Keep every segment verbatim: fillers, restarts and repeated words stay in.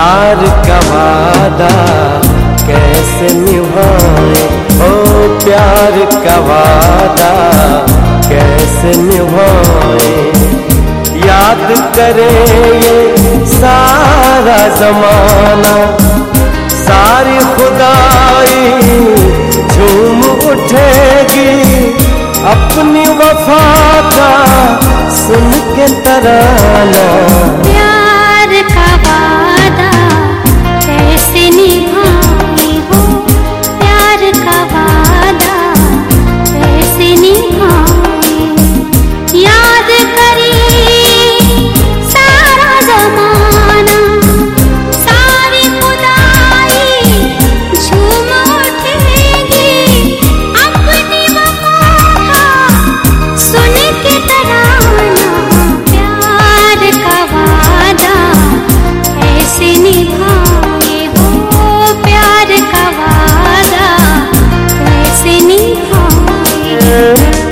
प्यार का वादा कैसे निभाए, ओ प्यार का वादा कैसे निभाए। याद करे ये सारा जमाना, सारी खुदाई झूम उठेगी अपनी वफा का सुन के तराना। प्यार का वादा कैसे निभाए हो, प्यार का वादा कैसे निभाए। याद करे सारा जमाना, सारी खुदाई झूम उठेगी अपनी वफा का सुन के तराना। प्यार का वादा कैसे निभाए हो, प्यार का वादा कैसे निभाए।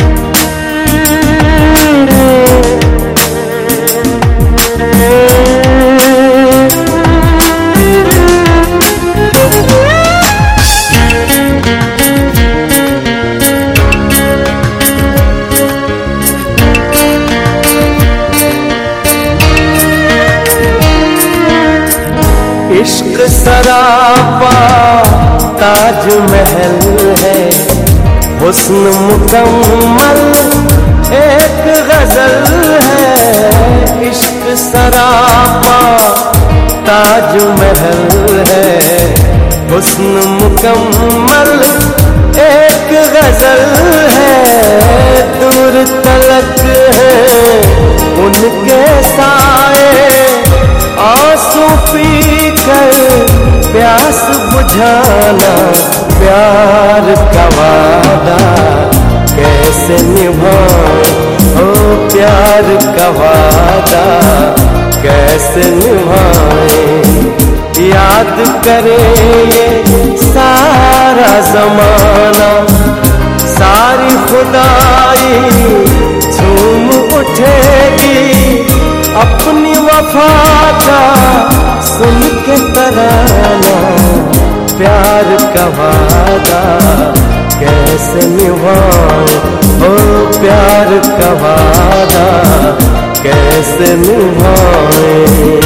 इश्क सरापा ताज महल है, हुस्न मुकम्मल एक गजल है। इश्क सरापा ताज महल है, हुस्न मुकम्मल एक गजल है। दूर तलक है उनके साए, आंसू पी कर प्यास बुझाना। प्यार का वादा कैसे निभाए, ओ प्यार का वादा कैसे निभाए। याद करे ये सारा जमाना, सारी खुदाई झूम उठेगी अपनी वफा का सुन के तराना। प्यार का वादा कैसे निभाए, ओ प्यार का वादा कैसे निभाए।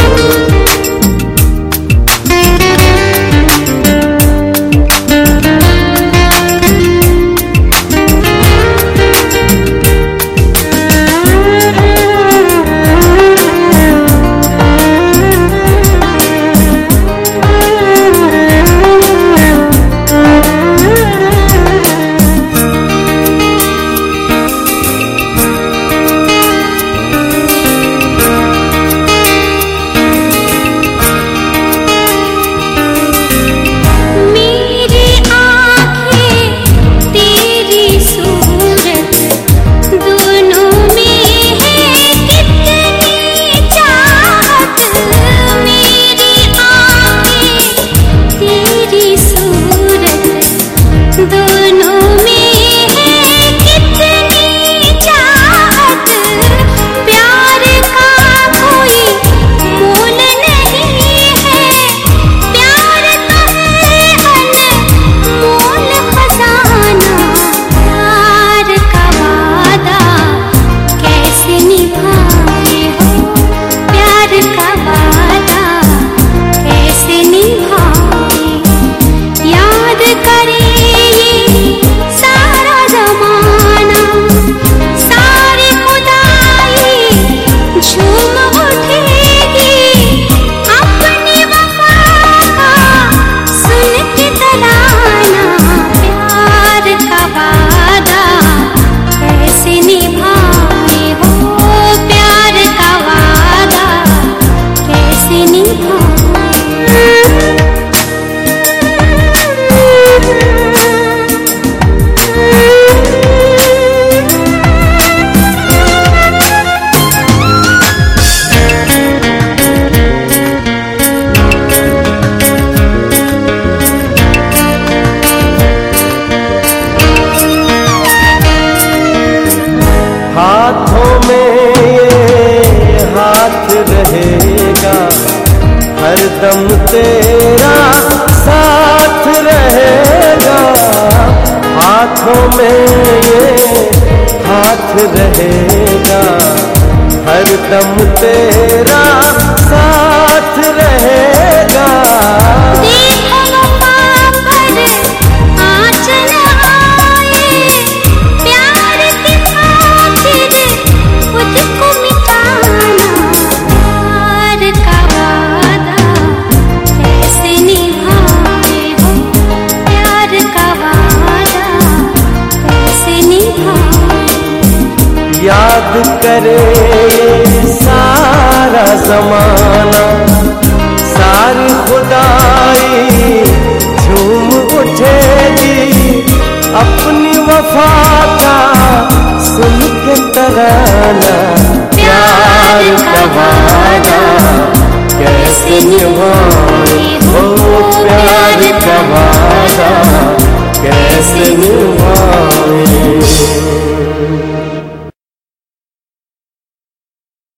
हरदम तेरा साथ रहेगा, हाथों में ये हाथ रहेगा, हरदम तेरा साथ रहेगा। देखो वफा पर आँचल आए, प्यार की खातिर खुद को मिटाना, प्यार का वादा कैसे निभाए हो, प्यार का वादा कैसे निभाए। याद करे सारा जमाना, सारी खुदाई झूम उठेगी, अपनी वफा का सुन के तराना, प्यार का वादा कैसे निभाए हो, प्यार का वादा कैसे निभाए।